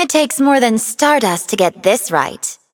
It takes more than stardust to get this right.